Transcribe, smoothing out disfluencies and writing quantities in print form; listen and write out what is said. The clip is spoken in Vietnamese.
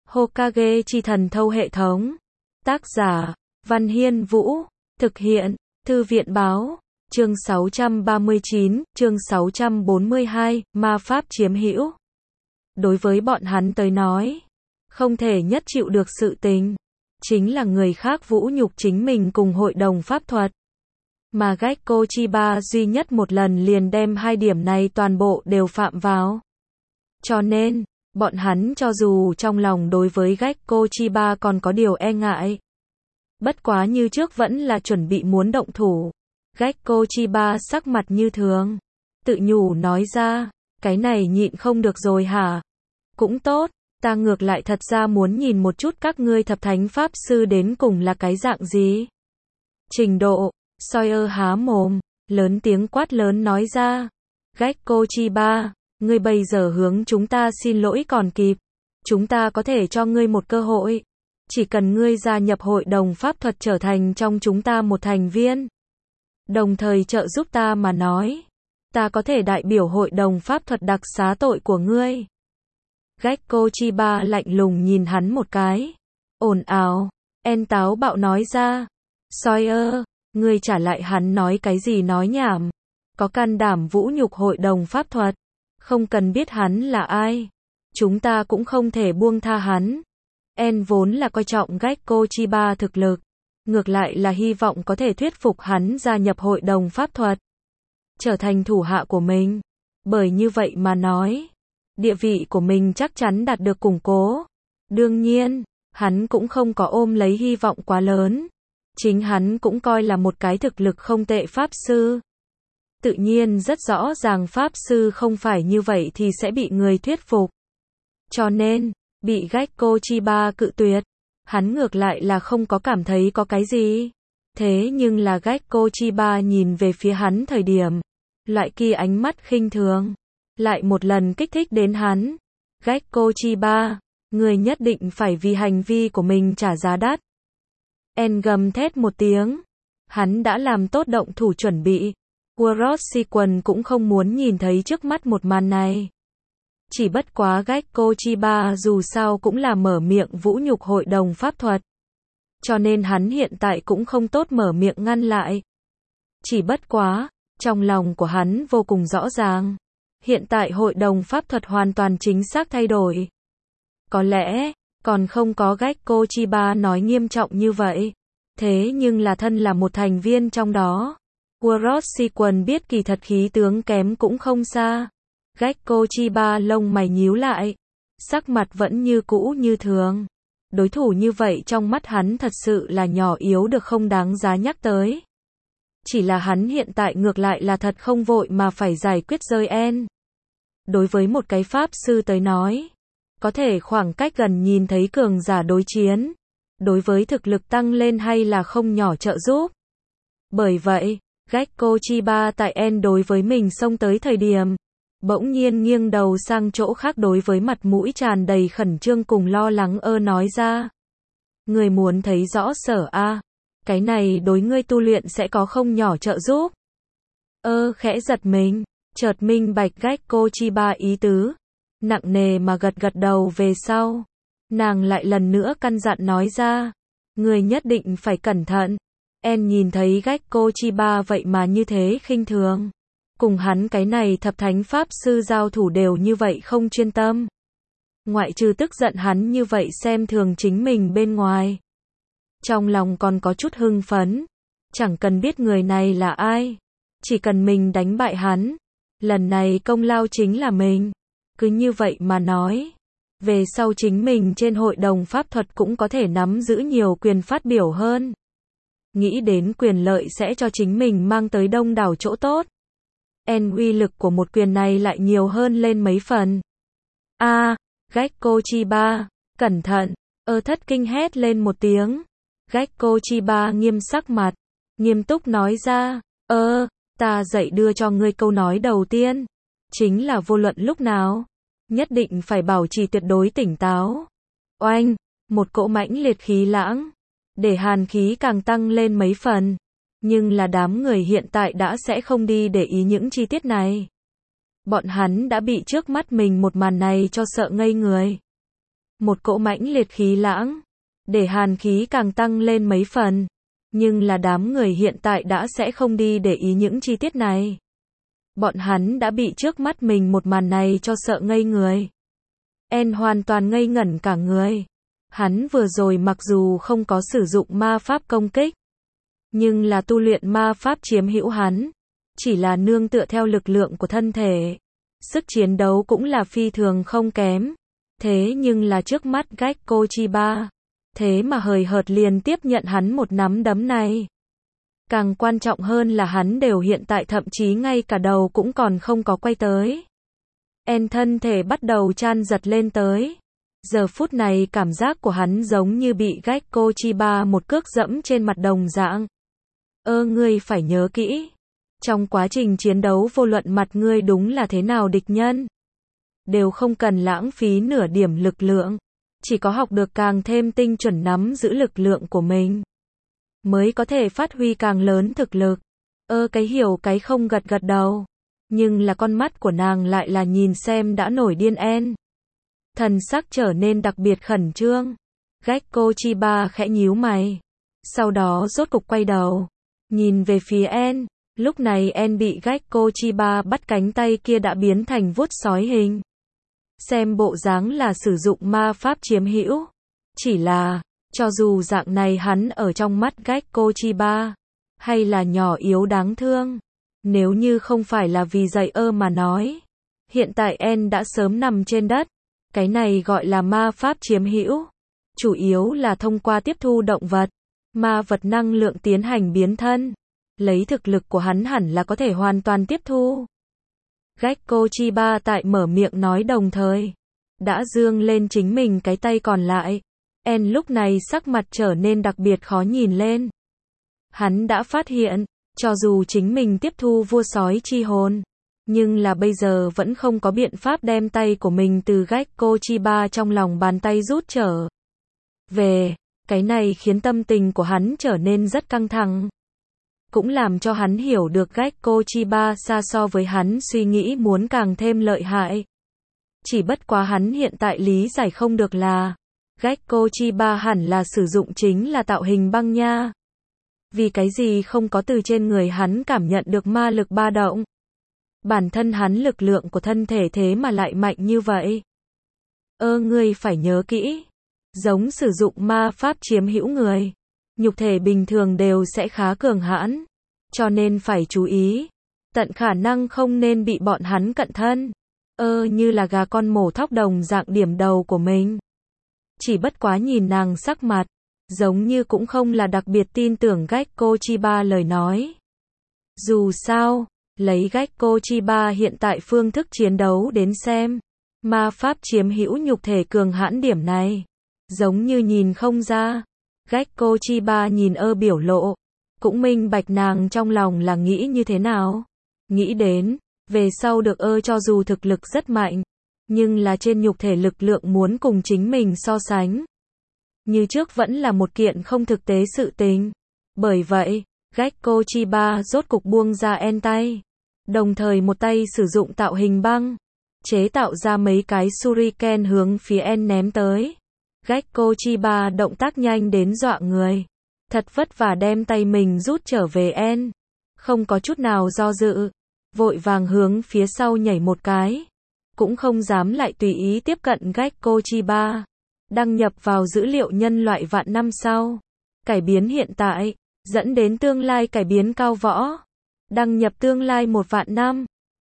Hokage chi thần thâu hệ thống. Tác giả, Văn Hiên Vũ. Thực hiện, Thư viện báo. Chương 639, chương 642, ma pháp chiếm hữu. Đối với bọn hắn tới nói, không thể nhất chịu được sự tình, chính là người khác vũ nhục chính mình cùng hội đồng pháp thuật. Mà Gekko Chiba duy nhất một lần liền đem hai điểm này toàn bộ đều phạm vào. Cho nên, bọn hắn cho dù trong lòng đối với Gekko Chiba còn có điều e ngại, bất quá như trước vẫn là chuẩn bị muốn động thủ. Gekko Chiba sắc mặt như thường, tự nhủ nói ra, cái này nhịn không được rồi hả? Cũng tốt, ta ngược lại thật ra muốn nhìn một chút các ngươi thập thánh pháp sư đến cùng là cái dạng gì. Trình độ, Sawyer há mồm, lớn tiếng quát lớn nói ra, Gekko Chiba, ngươi bây giờ hướng chúng ta xin lỗi còn kịp, chúng ta có thể cho ngươi một cơ hội, chỉ cần ngươi gia nhập hội đồng pháp thuật trở thành trong chúng ta một thành viên, đồng thời trợ giúp ta mà nói, ta có thể đại biểu hội đồng pháp thuật đặc xá tội của ngươi. Gekko Chiba lạnh lùng nhìn hắn một cái, ồn ào, táo bạo nói ra, Sawyer, ngươi trả lại hắn nói cái gì nói nhảm, có can đảm vũ nhục hội đồng pháp thuật, không cần biết hắn là ai, chúng ta cũng không thể buông tha hắn. Vốn là coi trọng Gekko Chiba thực lực, ngược lại là hy vọng có thể thuyết phục hắn gia nhập hội đồng pháp thuật, trở thành thủ hạ của mình, bởi như vậy mà nói, địa vị của mình chắc chắn đạt được củng cố. Đương nhiên, hắn cũng không có ôm lấy hy vọng quá lớn, chính hắn cũng coi là một cái thực lực không tệ pháp sư. Tự nhiên rất rõ ràng pháp sư không phải như vậy thì sẽ bị người thuyết phục. Cho nên, bị Gekko Chiba cự tuyệt, hắn ngược lại là không có cảm thấy có cái gì. Thế nhưng là Gekko Chiba nhìn về phía hắn thời điểm, loại kia ánh mắt khinh thường, lại một lần kích thích đến hắn. Gekko Chiba, người nhất định phải vì hành vi của mình trả giá đắt. Gầm thét một tiếng, hắn đã làm tốt động thủ chuẩn bị. Orochimaru cũng không muốn nhìn thấy trước mắt một màn này. Chỉ bất quá Gekko Chiba dù sao cũng là mở miệng vũ nhục hội đồng pháp thuật, cho nên hắn hiện tại cũng không tốt mở miệng ngăn lại. Chỉ bất quá, trong lòng của hắn vô cùng rõ ràng, hiện tại hội đồng pháp thuật hoàn toàn chính xác thay đổi. Có lẽ, còn không có Gekko Chiba nói nghiêm trọng như vậy, thế nhưng là thân là một thành viên trong đó, Orochimaru biết kỳ thật khí tướng kém cũng không xa. Gekko Chiba lông mày nhíu lại, sắc mặt vẫn như cũ như thường. Đối thủ như vậy trong mắt hắn thật sự là nhỏ yếu được không đáng giá nhắc tới. Chỉ là hắn hiện tại ngược lại là thật không vội mà phải giải quyết rơi Đối với một cái pháp sư tới nói, có thể khoảng cách gần nhìn thấy cường giả đối chiến, đối với thực lực tăng lên hay là không nhỏ trợ giúp. Bởi vậy, Gekko Chiba tại đối với mình xông tới thời điểm, bỗng nhiên nghiêng đầu sang chỗ khác đối với mặt mũi tràn đầy khẩn trương cùng lo lắng nói ra. Người muốn thấy rõ sở a, cái này đối ngươi tu luyện sẽ có không nhỏ trợ giúp. Khẽ giật mình, chợt minh bạch Gekko Chiba ý tứ, nặng nề mà gật gật đầu về sau. Nàng lại lần nữa căn dặn nói ra, người nhất định phải cẩn thận. Nhìn thấy Gekko Chiba vậy mà như thế khinh thường. Cùng hắn cái này thập thánh pháp sư giao thủ đều như vậy không chuyên tâm. Ngoại trừ tức giận hắn như vậy xem thường chính mình bên ngoài, trong lòng còn có chút hưng phấn. Chẳng cần biết người này là ai, chỉ cần mình đánh bại hắn, lần này công lao chính là mình. Cứ như vậy mà nói, về sau chính mình trên hội đồng pháp thuật cũng có thể nắm giữ nhiều quyền phát biểu hơn. Nghĩ đến quyền lợi sẽ cho chính mình mang tới đông đảo chỗ tốt, uy lực của một quyền này lại nhiều hơn lên mấy phần. Gekko Chiba, cẩn thận, thất kinh hét lên một tiếng. Gekko Chiba nghiêm sắc mặt, nghiêm túc nói ra, ta dạy đưa cho ngươi câu nói đầu tiên, chính là vô luận lúc nào, nhất định phải bảo trì tuyệt đối tỉnh táo. Oanh, một cỗ mãnh liệt khí lãng, để hàn khí càng tăng lên mấy phần. Nhưng là đám người hiện tại đã sẽ không đi để ý những chi tiết này. Bọn hắn đã bị trước mắt mình một màn này cho sợ ngây người. một cỗ mãnh liệt khí lãng, để hàn khí càng tăng lên mấy phần. Nhưng là đám người hiện tại đã sẽ không đi để ý những chi tiết này. Bọn hắn đã bị trước mắt mình một màn này cho sợ ngây người. En hoàn toàn ngây ngẩn cả người. Hắn vừa rồi mặc dù không có sử dụng ma pháp công kích, nhưng là tu luyện ma pháp chiếm hữu hắn, chỉ là nương tựa theo lực lượng của thân thể. Sức chiến đấu cũng là phi thường không kém. Thế nhưng là trước mắt Gekko Chiba, thế mà hời hợt liền tiếp nhận hắn một nắm đấm này. Càng quan trọng hơn là hắn đều hiện tại thậm chí ngay cả đầu cũng còn không có quay tới. En thân thể bắt đầu chan giật lên tới. Giờ phút này cảm giác của hắn giống như bị Gekko Chiba một cước dẫm trên mặt đồng dạng. Ngươi phải nhớ kỹ. Trong quá trình chiến đấu vô luận mặt ngươi đúng là thế nào địch nhân, đều không cần lãng phí nửa điểm lực lượng. Chỉ có học được càng thêm tinh chuẩn nắm giữ lực lượng của mình, mới có thể phát huy càng lớn thực lực. Cái hiểu cái không gật gật đầu. Nhưng là con mắt của nàng lại là nhìn xem đã nổi điên En. Thần sắc trở nên đặc biệt khẩn trương. Gekko Chiba khẽ nhíu mày. Sau đó rốt cục quay đầu, nhìn về phía En. Lúc này En bị Gekko Chiba bắt cánh tay kia đã biến thành vuốt sói hình. Xem bộ dáng là sử dụng ma pháp chiếm hữu. Chỉ là, cho dù dạng này hắn ở trong mắt Gekko Chiba, hay là nhỏ yếu đáng thương. Nếu như không phải là vì dạy mà nói, hiện tại En đã sớm nằm trên đất. Cái này gọi là ma pháp chiếm hữu. Chủ yếu là thông qua tiếp thu động vật, ma vật năng lượng tiến hành biến thân. Lấy thực lực của hắn hẳn là có thể hoàn toàn tiếp thu. Gekko Chiba tại mở miệng nói đồng thời, đã dương lên chính mình cái tay còn lại. En lúc này sắc mặt trở nên đặc biệt khó nhìn lên. Hắn đã phát hiện, cho dù chính mình tiếp thu vua sói chi hồn, nhưng là bây giờ vẫn không có biện pháp đem tay của mình từ Gekko Chiba trong lòng bàn tay rút trở về. Cái này khiến tâm tình của hắn trở nên rất căng thẳng. Cũng làm cho hắn hiểu được Gekko Chiba xa so với hắn suy nghĩ muốn càng thêm lợi hại. Chỉ bất quá hắn hiện tại lý giải không được là Gekko Chiba hẳn là sử dụng chính là tạo hình băng nha. Vì cái gì không có từ trên người hắn cảm nhận được ma lực ba động. Bản thân hắn lực lượng của thân thể thế mà lại mạnh như vậy. Ngươi phải nhớ kỹ. Giống sử dụng ma pháp chiếm hữu người, nhục thể bình thường đều sẽ khá cường hãn. Cho nên phải chú ý. Tận khả năng không nên bị bọn hắn cận thân. Như là gà con mổ thóc đồng dạng điểm đầu của mình. Chỉ bất quá nhìn nàng sắc mặt, giống như cũng không là đặc biệt tin tưởng Gekko Chiba lời nói. Dù sao, lấy Gekko Chiba hiện tại phương thức chiến đấu đến xem, ma pháp chiếm hữu nhục thể cường hãn điểm này, giống như nhìn không ra. Gekko Chiba nhìn biểu lộ, cũng minh bạch nàng trong lòng là nghĩ như thế nào. Nghĩ đến, về sau được cho dù thực lực rất mạnh, nhưng là trên nhục thể lực lượng muốn cùng chính mình so sánh. Như trước vẫn là một kiện không thực tế sự tình. Bởi vậy, Gekko Chiba rốt cục buông ra En tay. Đồng thời một tay sử dụng tạo hình băng, chế tạo ra mấy cái shuriken hướng phía En ném tới. Gekko Chiba động tác nhanh đến dọa người. Thật vất vả đem tay mình rút trở về En. Không có chút nào do dự. Vội vàng hướng phía sau nhảy một cái. Cũng không dám lại tùy ý tiếp cận Gekko Chiba. Đăng nhập vào dữ liệu nhân loại vạn năm sau. Cải biến hiện tại, dẫn đến tương lai cải biến cao võ. Đăng nhập tương lai 1 vạn năm.